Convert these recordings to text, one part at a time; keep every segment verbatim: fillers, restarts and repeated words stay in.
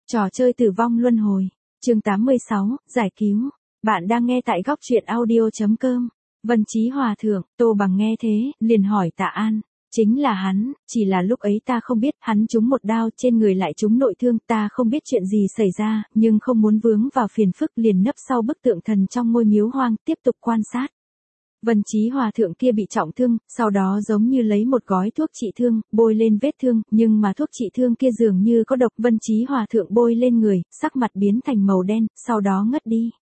Trò chơi tử vong luân hồi. Chương tám mươi sáu, giải cứu. Bạn đang nghe tại góc truyện audio.com. Vân Chí Hòa thượng, Tô Bằng nghe thế, liền hỏi Tạ An. Chính là hắn, chỉ là lúc ấy ta không biết, hắn trúng một đao trên người lại trúng nội thương, ta không biết chuyện gì xảy ra, nhưng không muốn vướng vào phiền phức liền nấp sau bức tượng thần trong ngôi miếu hoang, tiếp tục quan sát. Vân Chí Hòa thượng kia bị trọng thương, sau đó giống như lấy một gói thuốc trị thương, bôi lên vết thương, nhưng mà thuốc trị thương kia dường như có độc. Vân Chí Hòa thượng bôi lên người, sắc mặt biến thành màu đen, sau đó ngất đi.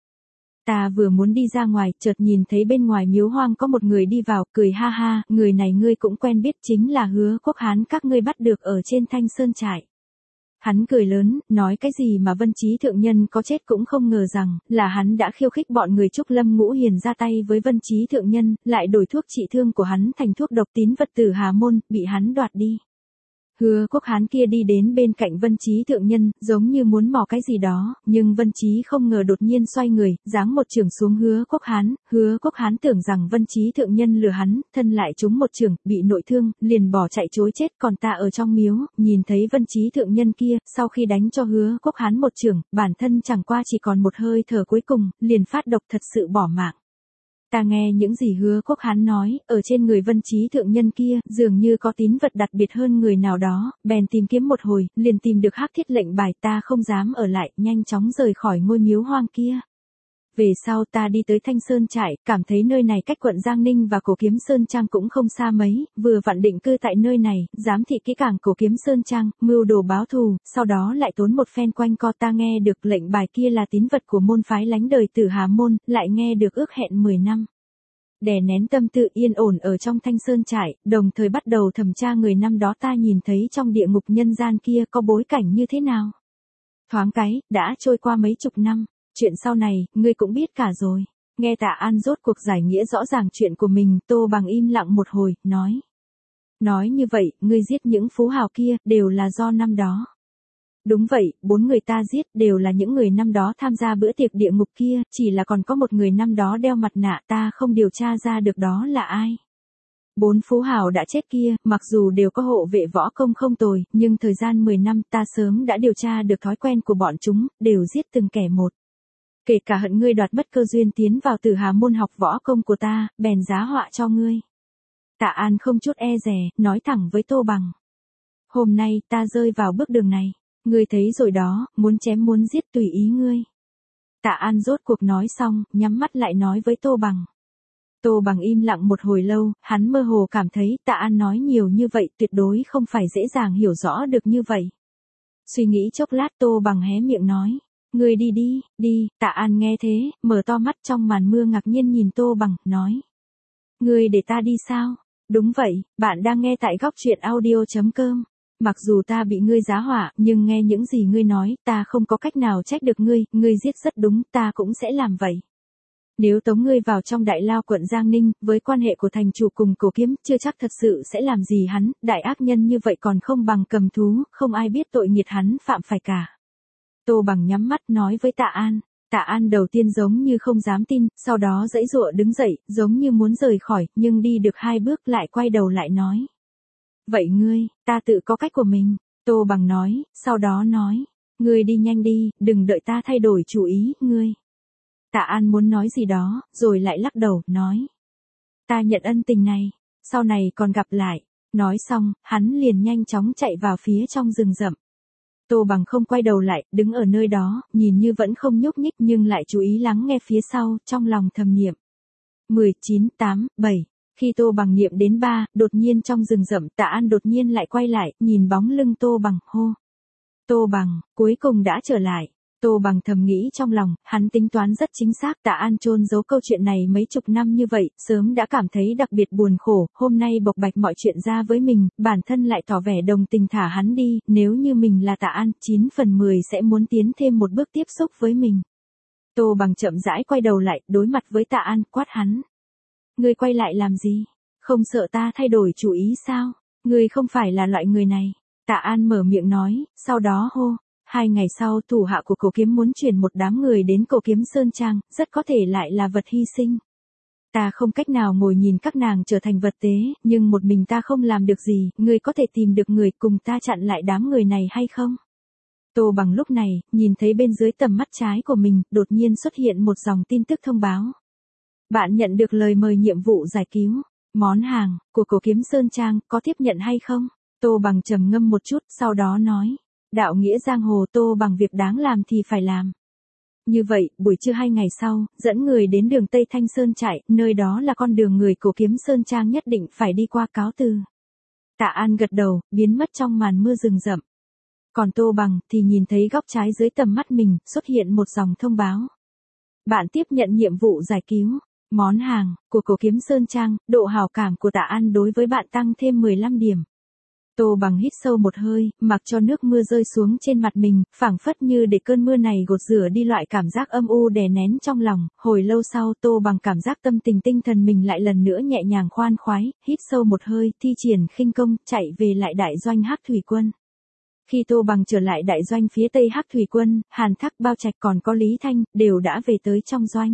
Ta vừa muốn đi ra ngoài, chợt nhìn thấy bên ngoài miếu hoang có một người đi vào, cười ha ha, người này ngươi cũng quen biết, chính là Hứa Quốc Hán các ngươi bắt được ở trên Thanh Sơn trại. Hắn cười lớn, nói cái gì mà Vân Chí thượng nhân có chết cũng không ngờ rằng, là hắn đã khiêu khích bọn người Trúc Lâm Ngũ Hiền ra tay với Vân Chí thượng nhân, lại đổi thuốc trị thương của hắn thành thuốc độc tín vật Tử Hà Môn, bị hắn đoạt đi. Hứa Quốc Hán kia đi đến bên cạnh Vân Chí thượng nhân, giống như muốn mò cái gì đó, nhưng Vân Chí không ngờ đột nhiên xoay người, giáng một chưởng xuống Hứa Quốc Hán. Hứa Quốc Hán tưởng rằng Vân Chí thượng nhân lừa hắn, thân lại trúng một chưởng, bị nội thương, liền bỏ chạy trối chết. Còn ta ở trong miếu, nhìn thấy Vân Chí thượng nhân kia, sau khi đánh cho Hứa Quốc Hán một chưởng, bản thân chẳng qua chỉ còn một hơi thở cuối cùng, liền phát độc, thật sự bỏ mạng. Ta nghe những gì Hứa Quốc Hán nói, ở trên người Vân Chí thượng nhân kia, dường như có tín vật đặc biệt hơn người nào đó, bèn tìm kiếm một hồi, liền tìm được hắc thiết lệnh bài. Ta không dám ở lại, nhanh chóng rời khỏi ngôi miếu hoang kia. Về sau ta đi tới Thanh Sơn trại, cảm thấy nơi này cách quận Giang Ninh và Cổ Kiếm Sơn Trang cũng không xa mấy, vừa vặn định cư tại nơi này, giám thị kỹ càng Cổ Kiếm Sơn Trang, mưu đồ báo thù, sau đó lại tốn một phen quanh co. Ta nghe được lệnh bài kia là tín vật của môn phái lánh đời Tử Hà Môn, lại nghe được ước hẹn mười năm. Đè nén tâm tư yên ổn ở trong Thanh Sơn trại, đồng thời bắt đầu thẩm tra người năm đó ta nhìn thấy trong địa ngục nhân gian kia có bối cảnh như thế nào. Thoáng cái, đã trôi qua mấy chục năm. Chuyện sau này, ngươi cũng biết cả rồi. Nghe Tạ An rốt cuộc giải nghĩa rõ ràng chuyện của mình, Tô Bằng im lặng một hồi, nói. Nói như vậy, ngươi giết những phú hào kia, đều là do năm đó. Đúng vậy, bốn người ta giết, đều là những người năm đó tham gia bữa tiệc địa ngục kia, chỉ là còn có một người năm đó đeo mặt nạ, ta không điều tra ra được đó là ai. Bốn phú hào đã chết kia, mặc dù đều có hộ vệ võ công không tồi, nhưng thời gian mười năm ta sớm đã điều tra được thói quen của bọn chúng, đều giết từng kẻ một. Kể cả hận ngươi đoạt mất cơ duyên tiến vào Tử Hà Môn học võ công của ta, bèn giá họa cho ngươi. Tạ An không chút e dè, nói thẳng với Tô Bằng. Hôm nay ta rơi vào bước đường này, ngươi thấy rồi đó, muốn chém muốn giết tùy ý ngươi. Tạ An rốt cuộc nói xong, nhắm mắt lại nói với Tô Bằng. Tô Bằng im lặng một hồi lâu, hắn mơ hồ cảm thấy Tạ An nói nhiều như vậy tuyệt đối không phải dễ dàng hiểu rõ được như vậy. Suy nghĩ chốc lát Tô Bằng hé miệng nói. Ngươi đi đi, đi. Tạ An nghe thế, mở to mắt trong màn mưa ngạc nhiên nhìn Tô Bằng, nói. Ngươi để ta đi sao? Đúng vậy, bạn đang nghe tại góc truyện audio.com. Mặc dù ta bị ngươi giá họa, nhưng nghe những gì ngươi nói, ta không có cách nào trách được ngươi, ngươi giết rất đúng, ta cũng sẽ làm vậy. Nếu tống ngươi vào trong đại lao quận Giang Ninh, với quan hệ của thành chủ cùng Cổ Kiếm, chưa chắc thật sự sẽ làm gì hắn, đại ác nhân như vậy còn không bằng cầm thú, không ai biết tội nghiệt hắn phạm phải cả. Tô Bằng nhắm mắt nói với Tạ An. Tạ An đầu tiên giống như không dám tin, sau đó giãy giụa đứng dậy, giống như muốn rời khỏi, nhưng đi được hai bước lại quay đầu lại nói. Vậy ngươi, ta tự có cách của mình. Tô Bằng nói, sau đó nói. Ngươi đi nhanh đi, đừng đợi ta thay đổi chủ ý, ngươi. Tạ An muốn nói gì đó, rồi lại lắc đầu, nói. Ta nhận ân tình này, sau này còn gặp lại. Nói xong, hắn liền nhanh chóng chạy vào phía trong rừng rậm. Tô Bằng không quay đầu lại, đứng ở nơi đó, nhìn như vẫn không nhúc nhích nhưng lại chú ý lắng nghe phía sau, trong lòng thầm niệm. mười, chín, tám, bảy. Khi Tô Bằng niệm đến ba, đột nhiên trong rừng rậm Tạ An đột nhiên lại quay lại, nhìn bóng lưng Tô Bằng, hô. Tô Bằng, cuối cùng đã trở lại. Tô Bằng thầm nghĩ trong lòng, hắn tính toán rất chính xác. Tạ An chôn giấu câu chuyện này mấy chục năm như vậy, sớm đã cảm thấy đặc biệt buồn khổ, hôm nay bộc bạch mọi chuyện ra với mình, bản thân lại tỏ vẻ đồng tình thả hắn đi, nếu như mình là Tạ An, chín phần mười sẽ muốn tiến thêm một bước tiếp xúc với mình. Tô Bằng chậm rãi quay đầu lại, đối mặt với Tạ An, quát hắn. Ngươi quay lại làm gì? Không sợ ta thay đổi chủ ý sao? Ngươi không phải là loại người này. Tạ An mở miệng nói, sau đó hô. Hai ngày sau thủ hạ của Cổ Kiếm muốn chuyển một đám người đến Cổ Kiếm Sơn Trang, rất có thể lại là vật hy sinh. Ta không cách nào ngồi nhìn các nàng trở thành vật tế, nhưng một mình ta không làm được gì, ngươi có thể tìm được người cùng ta chặn lại đám người này hay không? Tô Bằng lúc này, nhìn thấy bên dưới tầm mắt trái của mình, đột nhiên xuất hiện một dòng tin tức thông báo. Bạn nhận được lời mời nhiệm vụ giải cứu. Món hàng, của Cổ Kiếm Sơn Trang, có tiếp nhận hay không? Tô Bằng trầm ngâm một chút, sau đó nói. Đạo nghĩa giang hồ Tô Bằng việc đáng làm thì phải làm. Như vậy, buổi trưa hai ngày sau, dẫn người đến đường Tây Thanh Sơn chạy, nơi đó là con đường người Cổ Kiếm Sơn Trang nhất định phải đi qua, cáo từ. Tạ An gật đầu, biến mất trong màn mưa rừng rậm. Còn Tô Bằng thì nhìn thấy góc trái dưới tầm mắt mình, xuất hiện một dòng thông báo. Bạn tiếp nhận nhiệm vụ giải cứu. Món hàng, của Cổ Kiếm Sơn Trang, độ hảo cảm của Tạ An đối với bạn tăng thêm mười lăm điểm. Tô Bằng hít sâu một hơi, mặc cho nước mưa rơi xuống trên mặt mình, phảng phất như để cơn mưa này gột rửa đi loại cảm giác âm u đè nén trong lòng. Hồi lâu sau, Tô Bằng cảm giác tâm tình tinh thần mình lại lần nữa nhẹ nhàng khoan khoái, hít sâu một hơi, thi triển khinh công, chạy về lại đại doanh Hắc Thủy Quân. Khi Tô Bằng trở lại đại doanh phía Tây Hắc Thủy Quân, Hàn Thác, Bao Trạch còn có Lý Thanh, đều đã về tới trong doanh.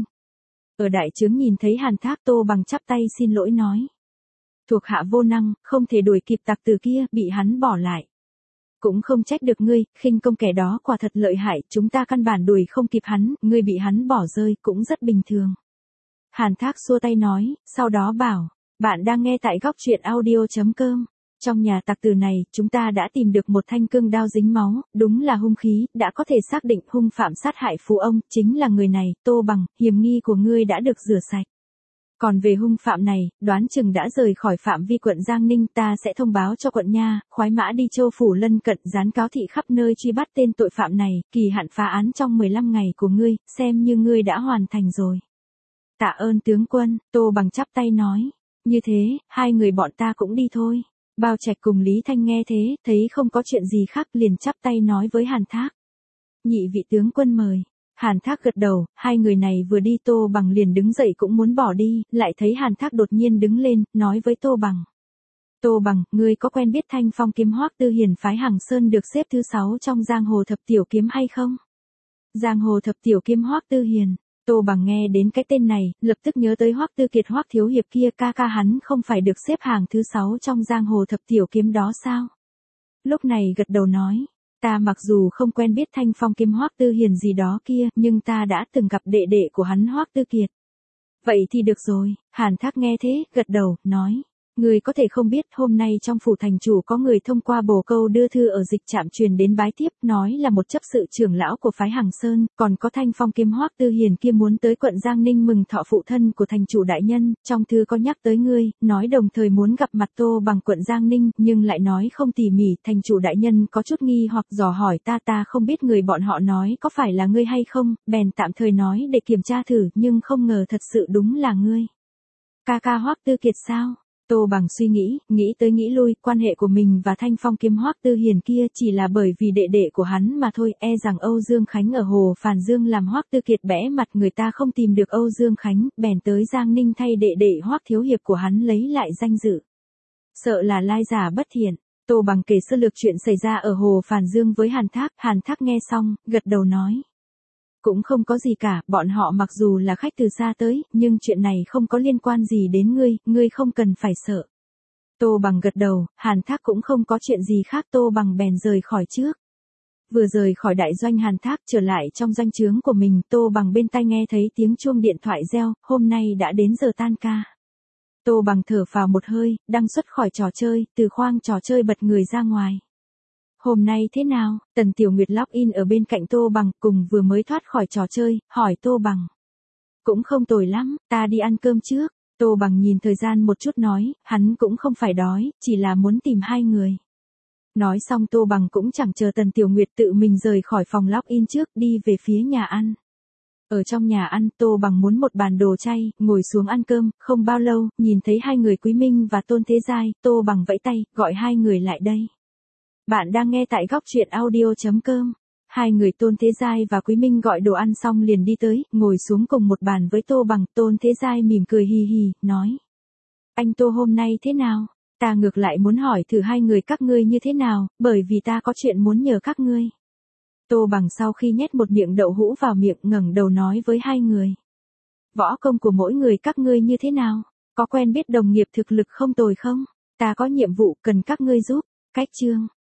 Ở đại trướng nhìn thấy Hàn Thác, Tô Bằng chắp tay xin lỗi nói. Thuộc hạ vô năng, không thể đuổi kịp tặc tử kia, bị hắn bỏ lại. Cũng không trách được ngươi, khinh công kẻ đó quả thật lợi hại, chúng ta căn bản đuổi không kịp hắn, ngươi bị hắn bỏ rơi, cũng rất bình thường. Hàn Thác xua tay nói, sau đó bảo, bạn đang nghe tại góc truyện audio chấm com. Trong nhà tặc tử này, chúng ta đã tìm được một thanh cương đao dính máu, đúng là hung khí, đã có thể xác định hung phạm sát hại phú ông, chính là người này, Tô Bằng, hiểm nghi của ngươi đã được rửa sạch. Còn về hung phạm này, đoán chừng đã rời khỏi phạm vi quận Giang Ninh, ta sẽ thông báo cho quận Nha, khoái mã đi châu phủ lân cận dán cáo thị khắp nơi truy bắt tên tội phạm này, kỳ hạn phá án trong mười lăm ngày của ngươi, xem như ngươi đã hoàn thành rồi. Tạ ơn tướng quân, Tô Bằng chắp tay nói. Như thế, hai người bọn ta cũng đi thôi. Bao Trạch cùng Lý Thanh nghe thế, thấy không có chuyện gì khác liền chắp tay nói với Hàn Thác. Nhị vị tướng quân mời. Hàn Thác gật đầu, hai người này vừa đi Tô Bằng liền đứng dậy cũng muốn bỏ đi, lại thấy Hàn Thác đột nhiên đứng lên, nói với Tô Bằng. Tô Bằng, ngươi có quen biết Thanh Phong kiếm Hoắc Tư Hiền phái Hằng Sơn được xếp thứ sáu trong giang hồ thập tiểu kiếm hay không? Giang hồ thập tiểu kiếm Hoắc Tư Hiền. Tô Bằng nghe đến cái tên này, lập tức nhớ tới Hoắc Tư Kiệt Hoắc thiếu hiệp kia, ca ca hắn không phải được xếp hàng thứ sáu trong giang hồ thập tiểu kiếm đó sao? Lúc này gật đầu nói, ta mặc dù không quen biết Thanh Phong kiếm Hoắc Tư Hiền gì đó kia, nhưng ta đã từng gặp đệ đệ của hắn Hoắc Tư Kiệt. Vậy thì được rồi, Hàn Thác nghe thế, gật đầu, nói. Người có thể không biết hôm nay trong phủ thành chủ có người thông qua bồ câu đưa thư ở dịch trạm truyền đến bái tiếp, nói là một chấp sự trưởng lão của phái Hằng Sơn, còn có Thanh Phong kiếm Hoắc Tư Hiền kia muốn tới quận Giang Ninh mừng thọ phụ thân của thành chủ đại nhân, trong thư có nhắc tới ngươi, nói đồng thời muốn gặp mặt Tô Bằng quận Giang Ninh, nhưng lại nói không tỉ mỉ, thành chủ đại nhân có chút nghi hoặc dò hỏi ta ta không biết người bọn họ nói có phải là ngươi hay không, bèn tạm thời nói để kiểm tra thử, nhưng không ngờ thật sự đúng là ngươi. Ca ca Hoắc Tư Kiệt sao? Tô Bằng suy nghĩ, nghĩ tới nghĩ lui, quan hệ của mình và Thanh Phong kiếm Hoắc Tư Hiền kia chỉ là bởi vì đệ đệ của hắn mà thôi, e rằng Âu Dương Khánh ở Hồ Phàn Dương làm Hoắc Tư Kiệt bẽ mặt người ta không tìm được Âu Dương Khánh, bèn tới Giang Ninh thay đệ đệ Hoắc thiếu hiệp của hắn lấy lại danh dự. Sợ là lai giả bất thiện. Tô Bằng kể sơ lược chuyện xảy ra ở Hồ Phàn Dương với Hàn Thác, Hàn Thác nghe xong, gật đầu nói. Cũng không có gì cả, bọn họ mặc dù là khách từ xa tới, nhưng chuyện này không có liên quan gì đến ngươi, ngươi không cần phải sợ. Tô Bằng gật đầu, Hàn Thác cũng không có chuyện gì khác, Tô Bằng bèn rời khỏi trước. Vừa rời khỏi đại doanh Hàn Thác trở lại trong doanh trướng của mình, Tô Bằng bên tai nghe thấy tiếng chuông điện thoại reo, hôm nay đã đến giờ tan ca. Tô Bằng thở phào một hơi, đang xuất khỏi trò chơi, từ khoang trò chơi bật người ra ngoài. Hôm nay thế nào? Tần Tiểu Nguyệt login ở bên cạnh Tô Bằng, cùng vừa mới thoát khỏi trò chơi, hỏi Tô Bằng. Cũng không tồi lắm, ta đi ăn cơm trước. Tô Bằng nhìn thời gian một chút nói, hắn cũng không phải đói, chỉ là muốn tìm hai người. Nói xong Tô Bằng cũng chẳng chờ Tần Tiểu Nguyệt tự mình rời khỏi phòng login trước, đi về phía nhà ăn. Ở trong nhà ăn, Tô Bằng muốn một bàn đồ chay, ngồi xuống ăn cơm, không bao lâu, nhìn thấy hai người Quý Minh và Tôn Thế Giai, Tô Bằng vẫy tay, gọi hai người lại đây. Bạn đang nghe tại góc truyện audio chấm com. Hai người Tôn Thế Giai và Quý Minh gọi đồ ăn xong liền đi tới, ngồi xuống cùng một bàn với Tô Bằng. Tôn Thế Giai mỉm cười hì hì, nói. Anh Tô hôm nay thế nào? Ta ngược lại muốn hỏi thử hai người các ngươi như thế nào, bởi vì ta có chuyện muốn nhờ các ngươi. Tô Bằng sau khi nhét một miệng đậu hũ vào miệng ngẩng đầu nói với hai người. Võ công của mỗi người các ngươi như thế nào? Có quen biết đồng nghiệp thực lực không tồi không? Ta có nhiệm vụ cần các ngươi giúp. Cách chương.